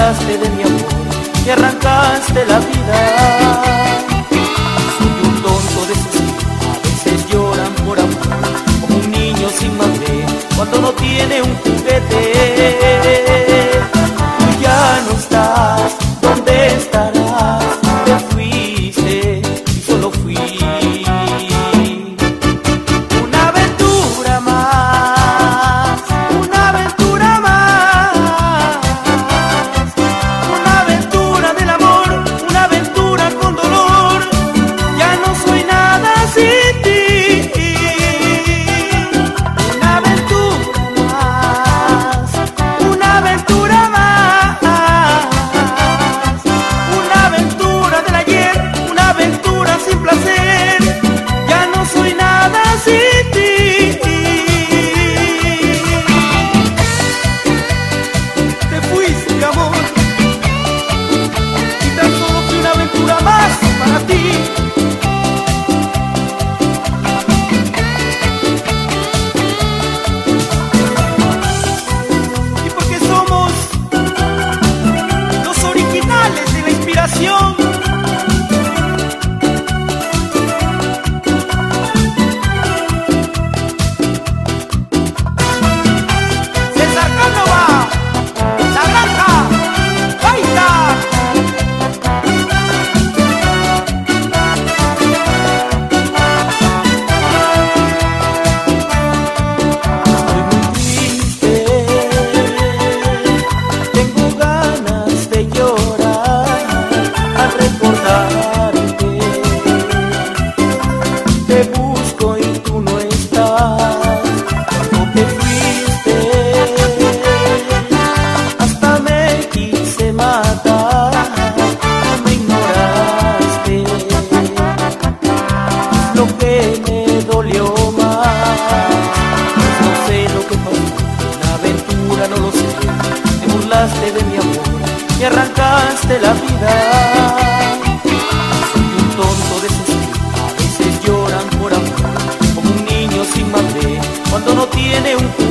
burlaste de mi amor, me arrancaste la vida. Soy un tonto de esos que a veces lloran por amor, como un niño sin madre cuando no tiene un juguete. Tú ya no estás, ¿dónde estarás? Te fuiste y solo fui una aventura más, una aventura más, una aventura del amor, una aventura con dolor. Ya no soy nada sin ti. Una aventura más, una aventura más, una aventura del ayer, una aventura sin placer. Ya no soy nada sin ti. Te fuiste, mi amor, y tan solo fui una aventura más para ti. Y porque somos los originales de la inspiración. César Cánova, La Granja, Baita. Estoy muy triste, tengo ganas de llorar al recordarte. Te busco y tú no estás. Cuando te fuiste, hasta me quise matar. Me ignoraste, lo que me dolió más. Pues no sé lo que pasó, una aventura, no lo sé. Te burlaste de mi amor, me arrancaste la vida. Soy un tonto de esos que a veces lloran por amor, como un niño sin madre cuando no tiene un